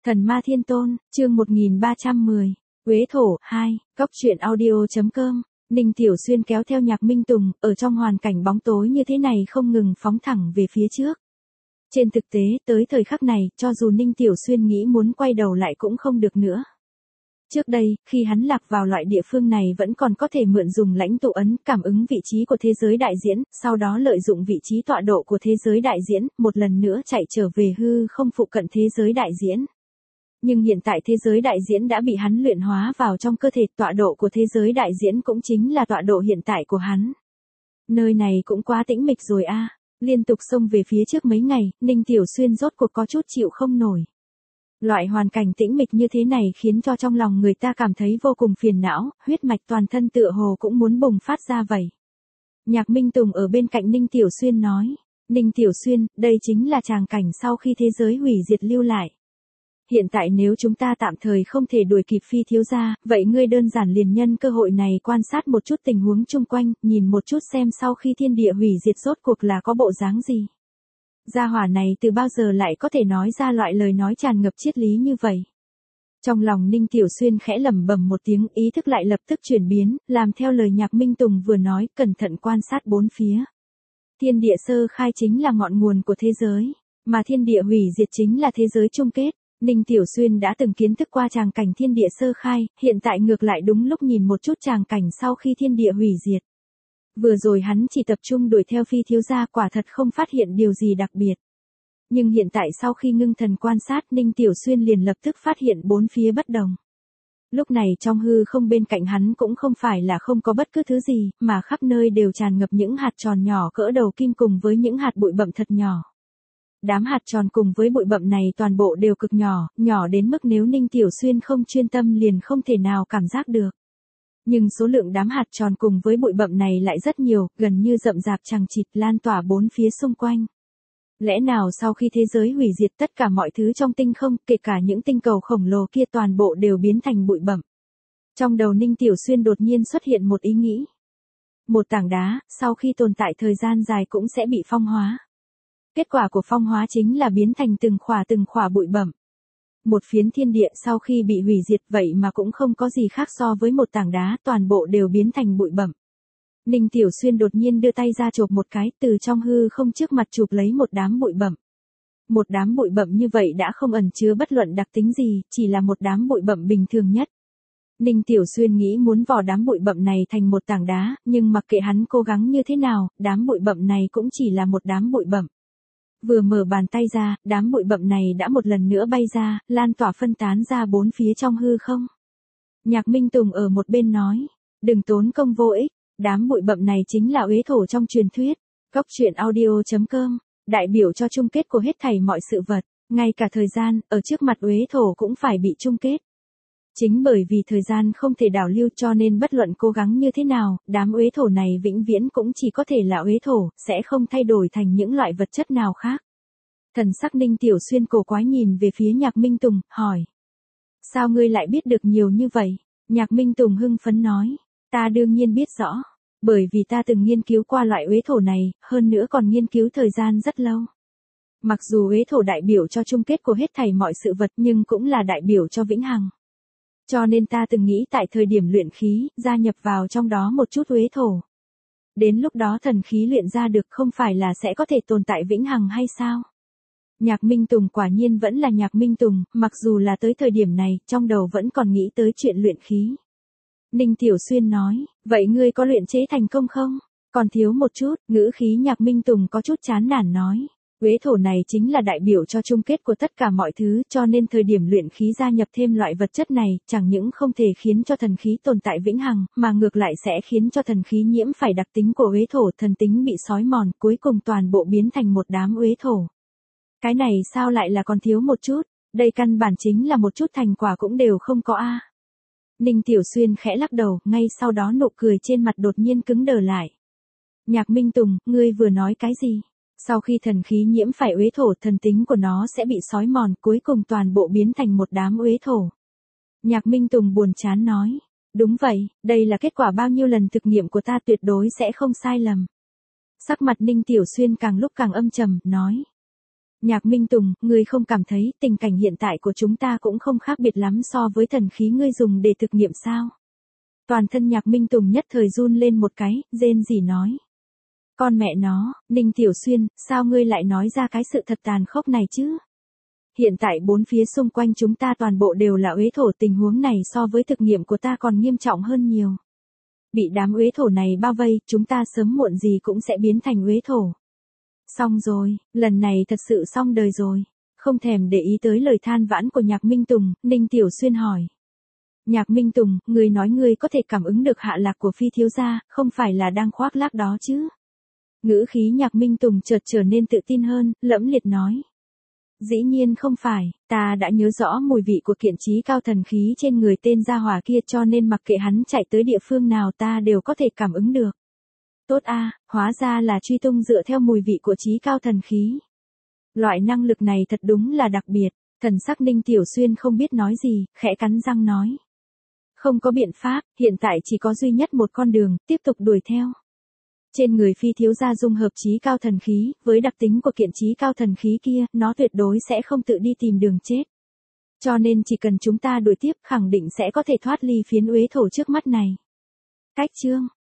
Thần Ma Thiên Tôn, chương 1310, Uế Thổ, 2, Cóc truyện audio.com, Ninh Tiểu Xuyên kéo theo Nhạc Minh Tùng, ở trong hoàn cảnh bóng tối như thế này không ngừng phóng thẳng về phía trước. Trên thực tế, tới thời khắc này, cho dù Ninh Tiểu Xuyên nghĩ muốn quay đầu lại cũng không được nữa. Trước đây, khi hắn lạc vào loại địa phương này vẫn còn có thể mượn dùng lãnh tụ ấn, cảm ứng vị trí của thế giới đại diễn, sau đó lợi dụng vị trí tọa độ của thế giới đại diễn, một lần nữa chạy trở về hư không phụ cận thế giới đại diễn. Nhưng hiện tại thế giới đại diễn đã bị hắn luyện hóa vào trong cơ thể, tọa độ của thế giới đại diễn cũng chính là tọa độ hiện tại của hắn. Nơi này cũng quá tĩnh mịch rồi a. Liên tục xông về phía trước mấy ngày, Ninh Tiểu Xuyên rốt cuộc có chút chịu không nổi. Loại hoàn cảnh tĩnh mịch như thế này khiến cho trong lòng người ta cảm thấy vô cùng phiền não, huyết mạch toàn thân tựa hồ cũng muốn bùng phát ra vậy. Nhạc Minh Tùng ở bên cạnh Ninh Tiểu Xuyên nói, Ninh Tiểu Xuyên, đây chính là tràng cảnh sau khi thế giới hủy diệt lưu lại. Hiện tại nếu chúng ta tạm thời không thể đuổi kịp Phi thiếu gia, vậy ngươi đơn giản liền nhân cơ hội này quan sát một chút tình huống chung quanh, nhìn một chút xem sau khi thiên địa hủy diệt rốt cuộc là có bộ dáng gì. Gia hỏa này từ bao giờ lại có thể nói ra loại lời nói tràn ngập triết lý như vậy. Trong lòng Ninh Tiểu Xuyên khẽ lẩm bẩm một tiếng, ý thức lại lập tức chuyển biến, làm theo lời Nhạc Minh Tùng vừa nói, cẩn thận quan sát bốn phía. Thiên địa sơ khai chính là ngọn nguồn của thế giới, mà thiên địa hủy diệt chính là thế giới chung kết. Ninh Tiểu Xuyên đã từng kiến thức qua tràng cảnh thiên địa sơ khai, hiện tại ngược lại đúng lúc nhìn một chút tràng cảnh sau khi thiên địa hủy diệt. Vừa rồi hắn chỉ tập trung đuổi theo Phi thiếu gia, quả thật không phát hiện điều gì đặc biệt. Nhưng hiện tại sau khi ngưng thần quan sát, Ninh Tiểu Xuyên liền lập tức phát hiện bốn phía bất đồng. Lúc này trong hư không bên cạnh hắn cũng không phải là không có bất cứ thứ gì, mà khắp nơi đều tràn ngập những hạt tròn nhỏ cỡ đầu kim cùng với những hạt bụi bặm thật nhỏ. Đám hạt tròn cùng với bụi bặm này toàn bộ đều cực nhỏ, nhỏ đến mức nếu Ninh Tiểu Xuyên không chuyên tâm liền không thể nào cảm giác được. Nhưng số lượng đám hạt tròn cùng với bụi bặm này lại rất nhiều, gần như rậm rạp chằng chịt lan tỏa bốn phía xung quanh. Lẽ nào sau khi thế giới hủy diệt tất cả mọi thứ trong tinh không, kể cả những tinh cầu khổng lồ kia toàn bộ đều biến thành bụi bặm? Trong đầu Ninh Tiểu Xuyên đột nhiên xuất hiện một ý nghĩ. Một tảng đá, sau khi tồn tại thời gian dài cũng sẽ bị phong hóa. Kết quả của phong hóa chính là biến thành từng khỏa bụi bặm. Một phiến thiên địa sau khi bị hủy diệt vậy mà cũng không có gì khác so với một tảng đá, toàn bộ đều biến thành bụi bặm. Ninh Tiểu Xuyên đột nhiên đưa tay ra chộp một cái, từ trong hư không trước mặt chụp lấy một đám bụi bặm. Một đám bụi bặm như vậy đã không ẩn chứa bất luận đặc tính gì, chỉ là một đám bụi bặm bình thường nhất. Ninh Tiểu Xuyên nghĩ muốn vò đám bụi bặm này thành một tảng đá, nhưng mặc kệ hắn cố gắng như thế nào, đám bụi bặm này cũng chỉ là một đám bụi bặm. Vừa mở bàn tay ra, đám bụi bặm này đã một lần nữa bay ra, lan tỏa phân tán ra bốn phía trong hư không. Nhạc Minh Tùng ở một bên nói, đừng tốn công vô ích, đám bụi bặm này chính là uế thổ trong truyền thuyết. Cóc truyện audio.com, đại biểu cho chung kết của hết thảy mọi sự vật, ngay cả thời gian, ở trước mặt uế thổ cũng phải bị chung kết. Chính bởi vì thời gian không thể đảo lưu cho nên bất luận cố gắng như thế nào, đám uế thổ này vĩnh viễn cũng chỉ có thể là uế thổ, sẽ không thay đổi thành những loại vật chất nào khác. Thần sắc Ninh Tiểu Xuyên cổ quái nhìn về phía Nhạc Minh Tùng, hỏi. Sao ngươi lại biết được nhiều như vậy? Nhạc Minh Tùng hưng phấn nói. Ta đương nhiên biết rõ. Bởi vì ta từng nghiên cứu qua loại uế thổ này, hơn nữa còn nghiên cứu thời gian rất lâu. Mặc dù uế thổ đại biểu cho chung kết của hết thảy mọi sự vật nhưng cũng là đại biểu cho vĩnh hằng. Cho nên ta từng nghĩ tại thời điểm luyện khí, gia nhập vào trong đó một chút uế thổ. Đến lúc đó thần khí luyện ra được không phải là sẽ có thể tồn tại vĩnh hằng hay sao? Nhạc Minh Tùng quả nhiên vẫn là Nhạc Minh Tùng, mặc dù là tới thời điểm này, trong đầu vẫn còn nghĩ tới chuyện luyện khí. Ninh Tiểu Xuyên nói, vậy ngươi có luyện chế thành công không? Còn thiếu một chút, ngữ khí Nhạc Minh Tùng có chút chán nản nói. Uế thổ này chính là đại biểu cho chung kết của tất cả mọi thứ, cho nên thời điểm luyện khí gia nhập thêm loại vật chất này, chẳng những không thể khiến cho thần khí tồn tại vĩnh hằng, mà ngược lại sẽ khiến cho thần khí nhiễm phải đặc tính của uế thổ, thần tính bị xói mòn, cuối cùng toàn bộ biến thành một đám uế thổ. Cái này sao lại là còn thiếu một chút, đây căn bản chính là một chút thành quả cũng đều không có a. Ninh Tiểu Xuyên khẽ lắc đầu, ngay sau đó nụ cười trên mặt đột nhiên cứng đờ lại. Nhạc Minh Tùng, ngươi vừa nói cái gì? Sau khi thần khí nhiễm phải uế thổ, thần tính của nó sẽ bị xói mòn, cuối cùng toàn bộ biến thành một đám uế thổ. Nhạc Minh Tùng buồn chán nói. Đúng vậy, đây là kết quả bao nhiêu lần thực nghiệm của ta, tuyệt đối sẽ không sai lầm. Sắc mặt Ninh Tiểu Xuyên càng lúc càng âm trầm, nói. Nhạc Minh Tùng, ngươi không cảm thấy tình cảnh hiện tại của chúng ta cũng không khác biệt lắm so với thần khí ngươi dùng để thực nghiệm sao? Toàn thân Nhạc Minh Tùng nhất thời run lên một cái, rên rỉ nói. Con mẹ nó, Ninh Tiểu Xuyên, sao ngươi lại nói ra cái sự thật tàn khốc này chứ? Hiện tại bốn phía xung quanh chúng ta toàn bộ đều là uế thổ, tình huống này so với thực nghiệm của ta còn nghiêm trọng hơn nhiều. Bị đám uế thổ này bao vây, chúng ta sớm muộn gì cũng sẽ biến thành uế thổ. Xong rồi, lần này thật sự xong đời rồi. Không thèm để ý tới lời than vãn của Nhạc Minh Tùng, Ninh Tiểu Xuyên hỏi. Nhạc Minh Tùng, ngươi nói ngươi có thể cảm ứng được hạ lạc của Phi thiếu gia, không phải là đang khoác lác đó chứ? Ngữ khí Nhạc Minh Tùng chợt trở nên tự tin hơn, lẫm liệt nói. Dĩ nhiên không phải, ta đã nhớ rõ mùi vị của kiện trí cao thần khí trên người tên gia hỏa kia, cho nên mặc kệ hắn chạy tới địa phương nào ta đều có thể cảm ứng được. Tốt a, hóa ra là truy tung dựa theo mùi vị của trí cao thần khí. Loại năng lực này thật đúng là đặc biệt, thần sắc Ninh Tiểu Xuyên không biết nói gì, khẽ cắn răng nói. Không có biện pháp, hiện tại chỉ có duy nhất một con đường, tiếp tục đuổi theo. Trên người Phi thiếu gia dung hợp trí cao thần khí, với đặc tính của kiện trí cao thần khí kia, nó tuyệt đối sẽ không tự đi tìm đường chết. Cho nên chỉ cần chúng ta đuổi tiếp, khẳng định sẽ có thể thoát ly phiến uế thổ trước mắt này. Cách chương